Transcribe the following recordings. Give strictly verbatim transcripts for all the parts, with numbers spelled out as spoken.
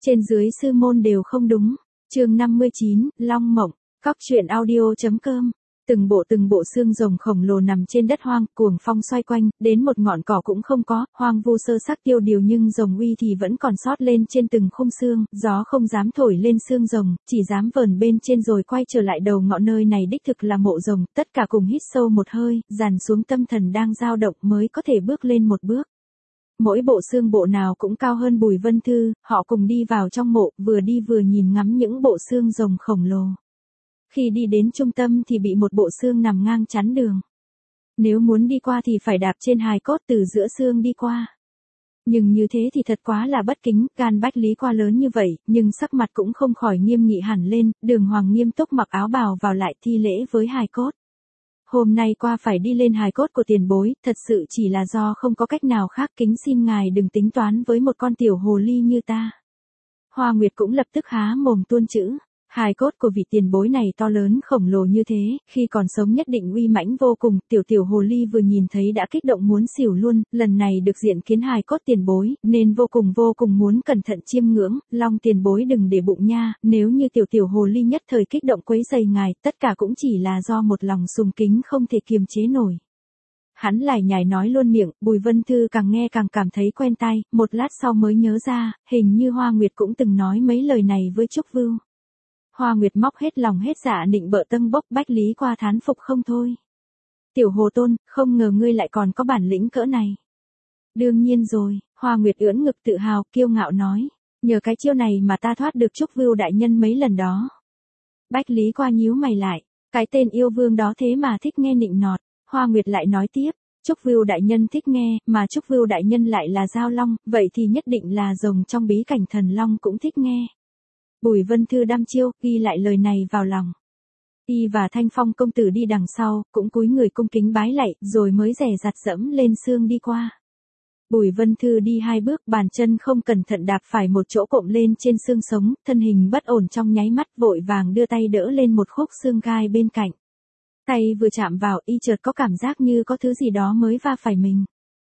Trên dưới sư môn đều không đúng. Chương năm mươi chín, Long Mộng, Cóc truyện audio.com. Từng bộ từng bộ xương rồng khổng lồ nằm trên đất hoang, cuồng phong xoay quanh, đến một ngọn cỏ cũng không có, hoang vu sơ xác tiêu điều nhưng rồng uy thì vẫn còn sót lên trên từng khung xương, gió không dám thổi lên xương rồng, chỉ dám vờn bên trên rồi quay trở lại đầu ngọn nơi này đích thực là mộ rồng, tất cả cùng hít sâu một hơi, dàn xuống tâm thần đang dao động mới có thể bước lên một bước. Mỗi bộ xương bộ nào cũng cao hơn Bùi Vân Thư, họ cùng đi vào trong mộ, vừa đi vừa nhìn ngắm những bộ xương rồng khổng lồ. Khi đi đến trung tâm thì bị một bộ xương nằm ngang chắn đường. Nếu muốn đi qua thì phải đạp trên hài cốt từ giữa xương đi qua. Nhưng như thế thì thật quá là bất kính, gan Bách Lý Qua lớn như vậy, nhưng sắc mặt cũng không khỏi nghiêm nghị hẳn lên, Đường Hoàng nghiêm túc mặc áo bào vào lại thi lễ với hài cốt. Hôm nay qua phải đi lên hài cốt của tiền bối, thật sự chỉ là do không có cách nào khác, kính xin ngài đừng tính toán với một con tiểu hồ ly như ta. Hoa Nguyệt cũng lập tức há mồm tuôn chữ. Hài cốt của vị tiền bối này to lớn khổng lồ như thế, khi còn sống nhất định uy mãnh vô cùng, tiểu tiểu hồ ly vừa nhìn thấy đã kích động muốn xỉu luôn, lần này được diện kiến hài cốt tiền bối, nên vô cùng vô cùng muốn cẩn thận chiêm ngưỡng, Long tiền bối đừng để bụng nha, nếu như tiểu tiểu hồ ly nhất thời kích động quấy rầy ngài, tất cả cũng chỉ là do một lòng sùng kính không thể kiềm chế nổi. Hắn lải nhải nói luôn miệng, Bùi Vân Thư càng nghe càng cảm thấy quen tai, một lát sau mới nhớ ra, hình như Hoa Nguyệt cũng từng nói mấy lời này với Trúc Vưu. Hoa Nguyệt móc hết lòng hết dạ nịnh bợ tâng bốc, Bách Lý Qua thán phục không thôi. Tiểu Hồ Tôn, không ngờ ngươi lại còn có bản lĩnh cỡ này. Đương nhiên rồi, Hoa Nguyệt ưỡn ngực tự hào, kiêu ngạo nói, nhờ cái chiêu này mà ta thoát được Trúc Vưu đại nhân mấy lần đó. Bách Lý Qua nhíu mày lại, cái tên yêu vương đó thế mà thích nghe nịnh nọt. Hoa Nguyệt lại nói tiếp, Trúc Vưu đại nhân thích nghe, mà Trúc Vưu đại nhân lại là Giao Long, vậy thì nhất định là rồng trong bí cảnh thần long cũng thích nghe. Bùi Vân Thư đăm chiêu, ghi lại lời này vào lòng. Y và Thanh Phong công tử đi đằng sau, cũng cúi người cung kính bái lạy, rồi mới rẻ rặt dẫm lên xương đi qua. Bùi Vân Thư đi hai bước, bàn chân không cẩn thận đạp phải một chỗ cộm lên trên xương sống, thân hình bất ổn trong nháy mắt, vội vàng đưa tay đỡ lên một khúc xương gai bên cạnh. Tay vừa chạm vào, y chợt có cảm giác như có thứ gì đó mới va phải mình.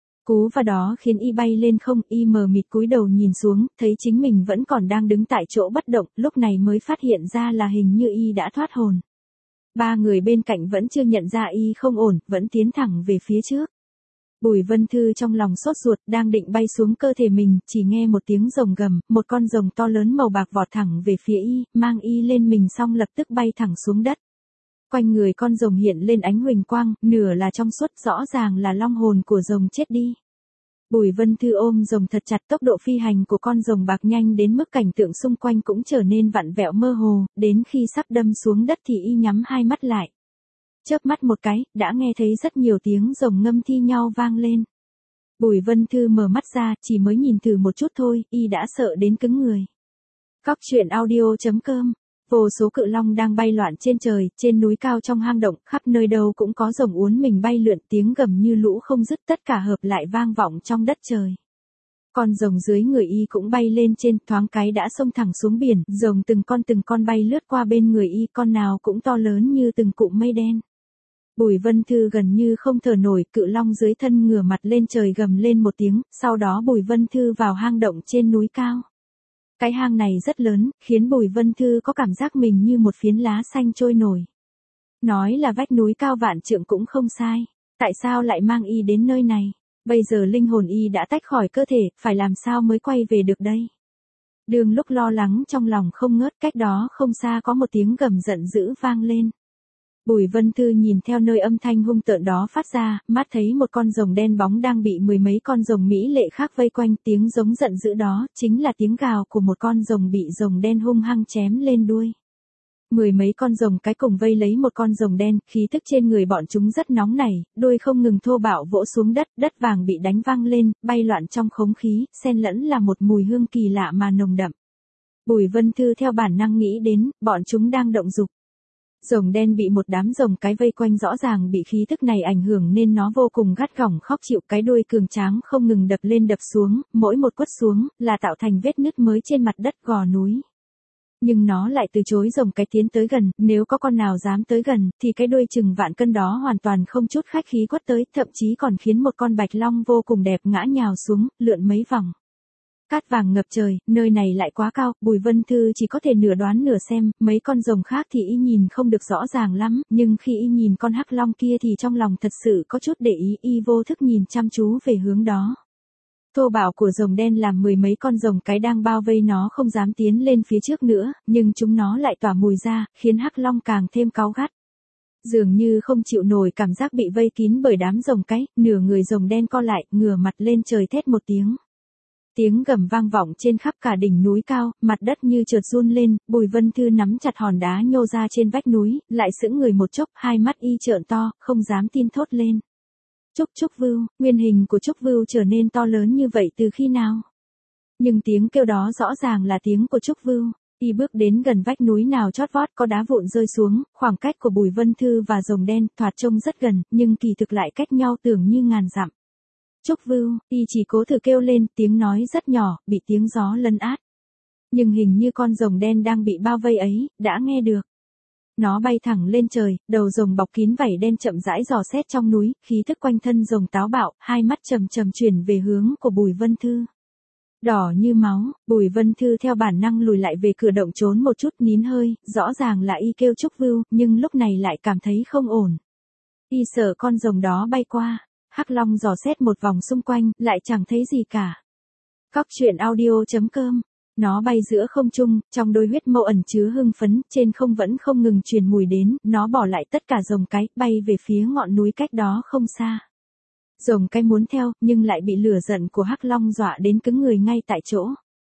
Cú va đó khiến y bay lên không, y mờ mịt cúi đầu nhìn xuống, thấy chính mình vẫn còn đang đứng tại chỗ bất động, lúc này mới phát hiện ra là hình như y đã thoát hồn. Ba người bên cạnh vẫn chưa nhận ra y không ổn, vẫn tiến thẳng về phía trước. Bùi Vân Thư trong lòng sốt ruột, đang định bay xuống cơ thể mình, chỉ nghe một tiếng rồng gầm, một con rồng to lớn màu bạc vọt thẳng về phía y, mang y lên mình xong lập tức bay thẳng xuống đất. Quanh người con rồng hiện lên ánh huỳnh quang, nửa là trong suốt, rõ ràng là long hồn của rồng chết đi. Bùi Vân Thư ôm rồng thật chặt, tốc độ phi hành của con rồng bạc nhanh đến mức cảnh tượng xung quanh cũng trở nên vặn vẹo mơ hồ, đến khi sắp đâm xuống đất thì y nhắm hai mắt lại. Chớp mắt một cái, đã nghe thấy rất nhiều tiếng rồng ngâm thi nhau vang lên. Bùi Vân Thư mở mắt ra, chỉ mới nhìn thử một chút thôi, y đã sợ đến cứng người. Cóc truyện audio.com. Vô số cự long đang bay loạn trên trời, trên núi cao trong hang động, khắp nơi đâu cũng có rồng uốn mình bay lượn, tiếng gầm như lũ không dứt, tất cả hợp lại vang vọng trong đất trời. Con rồng dưới người y cũng bay lên trên, thoáng cái đã xông thẳng xuống biển, rồng từng con từng con bay lướt qua bên người y, con nào cũng to lớn như từng cụm mây đen. Bùi Vân Thư gần như không thở nổi, cự long dưới thân ngửa mặt lên trời gầm lên một tiếng, sau đó Bùi Vân Thư vào hang động trên núi cao. Cái hang này rất lớn, khiến Bùi Vân Thư có cảm giác mình như một phiến lá xanh trôi nổi. Nói là vách núi cao vạn trượng cũng không sai. Tại sao lại mang y đến nơi này? Bây giờ linh hồn y đã tách khỏi cơ thể, phải làm sao mới quay về được đây? Đường lúc lo lắng trong lòng không ngớt, cách đó không xa có một tiếng gầm giận dữ vang lên. Bùi Vân Thư nhìn theo nơi âm thanh hung tợn đó phát ra, mắt thấy một con rồng đen bóng đang bị mười mấy con rồng mỹ lệ khác vây quanh, tiếng giống giận dữ đó, chính là tiếng gào của một con rồng bị rồng đen hung hăng chém lên đuôi. Mười mấy con rồng cái cùng vây lấy một con rồng đen, khí tức trên người bọn chúng rất nóng nảy, đuôi không ngừng thô bạo vỗ xuống đất, đất vàng bị đánh văng lên, bay loạn trong không khí, xen lẫn là một mùi hương kỳ lạ mà nồng đậm. Bùi Vân Thư theo bản năng nghĩ đến, bọn chúng đang động dục. Rồng đen bị một đám rồng cái vây quanh, rõ ràng bị khí tức này ảnh hưởng nên nó vô cùng gắt gỏng khóc chịu, cái đuôi cường tráng không ngừng đập lên đập xuống, mỗi một quất xuống là tạo thành vết nứt mới trên mặt đất gò núi. Nhưng nó lại từ chối rồng cái tiến tới gần, nếu có con nào dám tới gần thì cái đuôi chừng vạn cân đó hoàn toàn không chút khách khí quất tới, thậm chí còn khiến một con bạch long vô cùng đẹp ngã nhào xuống, lượn mấy vòng. Cát vàng ngập trời, nơi này lại quá cao, Bùi Vân Thư chỉ có thể nửa đoán nửa xem, mấy con rồng khác thì y nhìn không được rõ ràng lắm, nhưng khi y nhìn con hắc long kia thì trong lòng thật sự có chút để ý, y vô thức nhìn chăm chú về hướng đó. Thô bạo của rồng đen làm mười mấy con rồng cái đang bao vây nó không dám tiến lên phía trước nữa, nhưng chúng nó lại tỏa mùi ra, khiến hắc long càng thêm cáu gắt. Dường như không chịu nổi cảm giác bị vây kín bởi đám rồng cái, nửa người rồng đen co lại, ngửa mặt lên trời thét một tiếng. Tiếng gầm vang vọng trên khắp cả đỉnh núi cao, mặt đất như chợt run lên, Bùi Vân Thư nắm chặt hòn đá nhô ra trên vách núi, lại sững người một chốc, hai mắt y trợn to, không dám tin thốt lên. Trúc Trúc Vưu, nguyên hình của Trúc Vưu trở nên to lớn như vậy từ khi nào? Nhưng tiếng kêu đó rõ ràng là tiếng của Trúc Vưu. Y bước đến gần vách núi nào chót vót có đá vụn rơi xuống, khoảng cách của Bùi Vân Thư và rồng đen thoạt trông rất gần, nhưng kỳ thực lại cách nhau tưởng như ngàn dặm. Trúc Vưu, y chỉ cố thử kêu lên, tiếng nói rất nhỏ, bị tiếng gió lấn át. Nhưng hình như con rồng đen đang bị bao vây ấy, đã nghe được. Nó bay thẳng lên trời, đầu rồng bọc kín vảy đen chậm rãi dò xét trong núi, khí thức quanh thân rồng táo bạo, hai mắt trầm trầm chuyển về hướng của Bùi Vân Thư. Đỏ như máu, Bùi Vân Thư theo bản năng lùi lại về cửa động trốn một chút nín hơi, rõ ràng là y kêu Trúc Vưu, nhưng lúc này lại cảm thấy không ổn. Y sợ con rồng đó bay qua, hắc long dò xét một vòng xung quanh, lại chẳng thấy gì cả. Cóc truyện audio chấm com. Nó bay giữa không trung, trong đôi huyết mâu ẩn chứa hưng phấn, trên không vẫn không ngừng truyền mùi đến, nó bỏ lại tất cả rồng cái, bay về phía ngọn núi cách đó không xa. Rồng cái muốn theo, nhưng lại bị lửa giận của hắc long dọa đến cứng người ngay tại chỗ.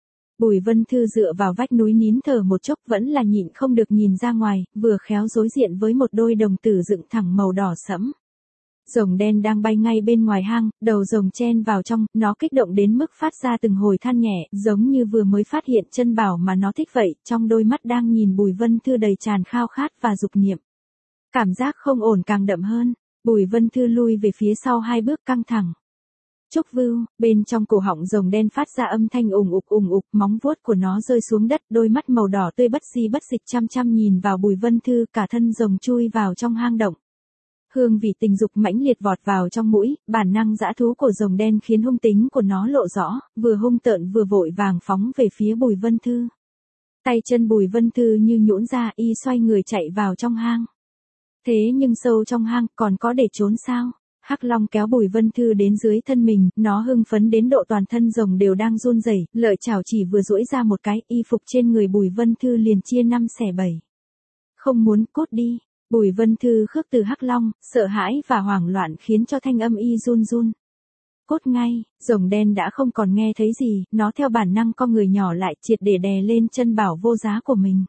Bùi Vân Thư dựa vào vách núi nín thở một chốc vẫn là nhịn không được nhìn ra ngoài, vừa khéo đối diện với một đôi đồng tử dựng thẳng màu đỏ sẫm. Rồng đen đang bay ngay bên ngoài hang, đầu rồng chen vào trong, nó kích động đến mức phát ra từng hồi than nhẹ, giống như vừa mới phát hiện chân bảo mà nó thích vậy, trong đôi mắt đang nhìn Bùi Vân Thư đầy tràn khao khát và dục niệm. Cảm giác không ổn càng đậm hơn, Bùi Vân Thư lui về phía sau hai bước căng thẳng. Trúc Vưu, bên trong cổ họng rồng đen phát ra âm thanh ùng ục ùng ục, móng vuốt của nó rơi xuống đất, đôi mắt màu đỏ tươi bất di bất dịch chăm chăm nhìn vào Bùi Vân Thư, cả thân rồng chui vào trong hang động. Hương vị tình dục mãnh liệt vọt vào trong mũi, bản năng dã thú của rồng đen khiến hung tính của nó lộ rõ, vừa hung tợn vừa vội vàng phóng về phía Bùi Vân Thư. Tay chân Bùi Vân Thư như nhũn ra, y xoay người chạy vào trong hang. Thế nhưng sâu trong hang còn có để trốn sao? Hắc long kéo Bùi Vân Thư đến dưới thân mình, nó hưng phấn đến độ toàn thân rồng đều đang run rẩy, lợi chảo chỉ vừa duỗi ra một cái, y phục trên người Bùi Vân Thư liền chia năm xẻ bảy. Không muốn, cút đi. Bùi Vân Thư khước từ hắc long, sợ hãi và hoảng loạn khiến cho thanh âm y run run. Cốt ngay, rồng đen đã không còn nghe thấy gì, nó theo bản năng co người nhỏ lại triệt để đè lên chân bảo vô giá của mình.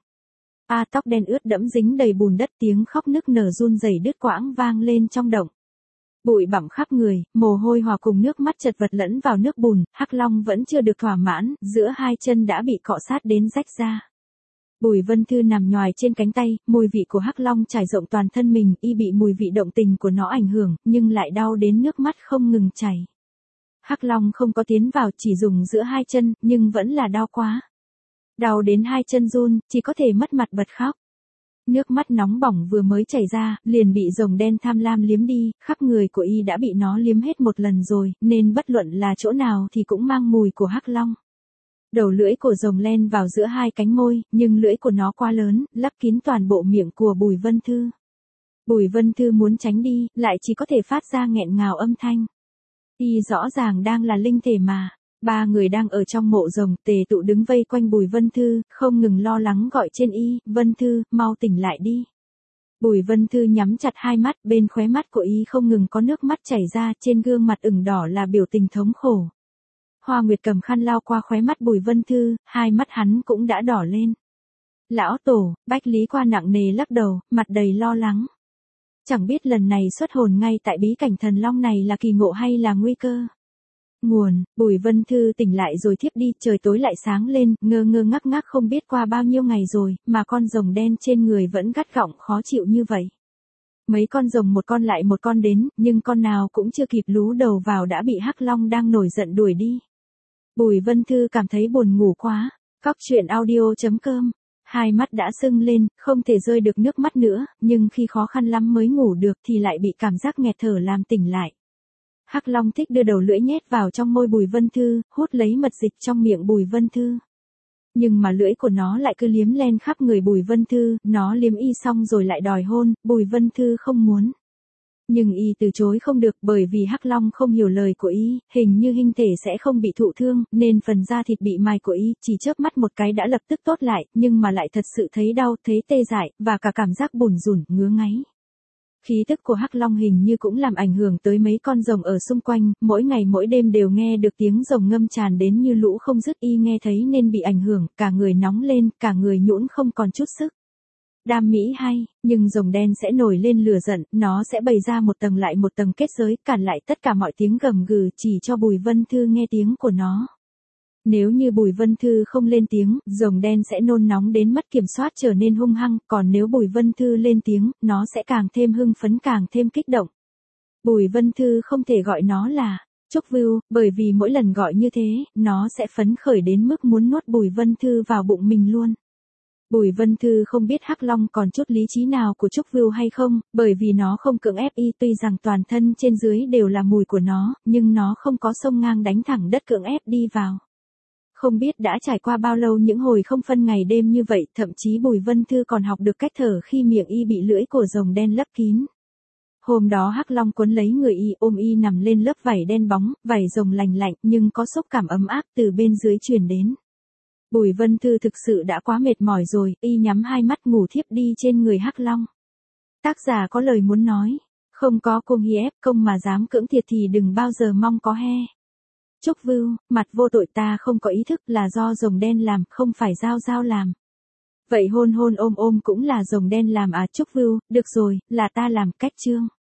A tóc đen ướt đẫm dính đầy bùn đất, tiếng khóc nức nở run rẩy đứt quãng vang lên trong động. Bụi bặm khắp người, mồ hôi hòa cùng nước mắt chật vật lẫn vào nước bùn, hắc long vẫn chưa được thỏa mãn, giữa hai chân đã bị cọ sát đến rách ra. Bùi Vân Thư nằm nhoài trên cánh tay, mùi vị của hắc long trải rộng toàn thân mình, y bị mùi vị động tình của nó ảnh hưởng, nhưng lại đau đến nước mắt không ngừng chảy. Hắc long không có tiến vào, chỉ dùng giữa hai chân, nhưng vẫn là đau quá. Đau đến hai chân run, chỉ có thể mất mặt bật khóc. Nước mắt nóng bỏng vừa mới chảy ra, liền bị rồng đen tham lam liếm đi, khắp người của y đã bị nó liếm hết một lần rồi, nên bất luận là chỗ nào thì cũng mang mùi của hắc long. Đầu lưỡi của rồng len vào giữa hai cánh môi, nhưng lưỡi của nó quá lớn, lấp kín toàn bộ miệng của Bùi Vân Thư. Bùi Vân Thư muốn tránh đi, lại chỉ có thể phát ra nghẹn ngào âm thanh. Y rõ ràng đang là linh thể mà. Ba người đang ở trong mộ rồng, tề tụ đứng vây quanh Bùi Vân Thư, không ngừng lo lắng gọi trên y, Vân Thư, mau tỉnh lại đi. Bùi Vân Thư nhắm chặt hai mắt, bên khóe mắt của y không ngừng có nước mắt chảy ra, trên gương mặt ửng đỏ là biểu tình thống khổ. Hoa Nguyệt cầm khăn lau qua khóe mắt Bùi Vân Thư, hai mắt hắn cũng đã đỏ lên. Lão tổ, Bách Lý Qua nặng nề lắc đầu, mặt đầy lo lắng. Chẳng biết lần này xuất hồn ngay tại bí cảnh thần long này là kỳ ngộ hay là nguy cơ. Nguồn, Bùi Vân Thư tỉnh lại rồi thiếp đi, trời tối lại sáng lên, ngơ ngơ ngác ngác không biết qua bao nhiêu ngày rồi, mà con rồng đen trên người vẫn gắt gỏng khó chịu như vậy. Mấy con rồng một con lại một con đến, nhưng con nào cũng chưa kịp lú đầu vào đã bị hắc long đang nổi giận đuổi đi. Bùi Vân Thư cảm thấy buồn ngủ quá. Cóc truyện audio chấm com. Hai mắt đã sưng lên, không thể rơi được nước mắt nữa, nhưng khi khó khăn lắm mới ngủ được thì lại bị cảm giác nghẹt thở làm tỉnh lại. Hắc Long thích đưa đầu lưỡi nhét vào trong môi Bùi Vân Thư, hút lấy mật dịch trong miệng Bùi Vân Thư. Nhưng mà lưỡi của nó lại cứ liếm len khắp người Bùi Vân Thư, nó liếm y xong rồi lại đòi hôn, Bùi Vân Thư không muốn. Nhưng y từ chối không được bởi vì Hắc Long không hiểu lời của y, hình như hình thể sẽ không bị thụ thương, nên phần da thịt bị mài của y chỉ chớp mắt một cái đã lập tức tốt lại, nhưng mà lại thật sự thấy đau, thấy tê dại, và cả cảm giác bủn rủn, ngứa ngáy. Khí tức của Hắc Long hình như cũng làm ảnh hưởng tới mấy con rồng ở xung quanh, mỗi ngày mỗi đêm đều nghe được tiếng rồng ngâm tràn đến như lũ không dứt, y nghe thấy nên bị ảnh hưởng, cả người nóng lên, cả người nhũn không còn chút sức. Đam mỹ hay, nhưng rồng đen sẽ nổi lên lửa giận, nó sẽ bày ra một tầng lại một tầng kết giới, cản lại tất cả mọi tiếng gầm gừ chỉ cho Bùi Vân Thư nghe tiếng của nó. Nếu như Bùi Vân Thư không lên tiếng, rồng đen sẽ nôn nóng đến mất kiểm soát trở nên hung hăng, còn nếu Bùi Vân Thư lên tiếng, nó sẽ càng thêm hưng phấn càng thêm kích động. Bùi Vân Thư không thể gọi nó là Trúc Vưu, bởi vì mỗi lần gọi như thế, nó sẽ phấn khởi đến mức muốn nuốt Bùi Vân Thư vào bụng mình luôn. Bùi Vân Thư không biết Hắc Long còn chút lý trí nào của Trúc Vưu hay không, bởi vì nó không cưỡng ép y, tuy rằng toàn thân trên dưới đều là mùi của nó, nhưng nó không có xông ngang đánh thẳng đất cưỡng ép đi vào. Không biết đã trải qua bao lâu những hồi không phân ngày đêm như vậy, thậm chí Bùi Vân Thư còn học được cách thở khi miệng y bị lưỡi của rồng đen lấp kín. Hôm đó Hắc Long quấn lấy người y, ôm y nằm lên lớp vảy đen bóng, vảy rồng lành lạnh nhưng có xúc cảm ấm áp từ bên dưới truyền đến. Bùi Vân Thư thực sự đã quá mệt mỏi rồi, y nhắm hai mắt ngủ thiếp đi trên người Hắc Long. Tác giả có lời muốn nói, không có cung hi ép công mà dám cưỡng thiệt thì đừng bao giờ mong có he. Trúc Vưu, mặt vô tội ta không có ý thức là do rồng đen làm, không phải Giao Giao làm. Vậy hôn hôn ôm ôm cũng là rồng đen làm à? Trúc Vưu, được rồi, là ta làm, cách chương.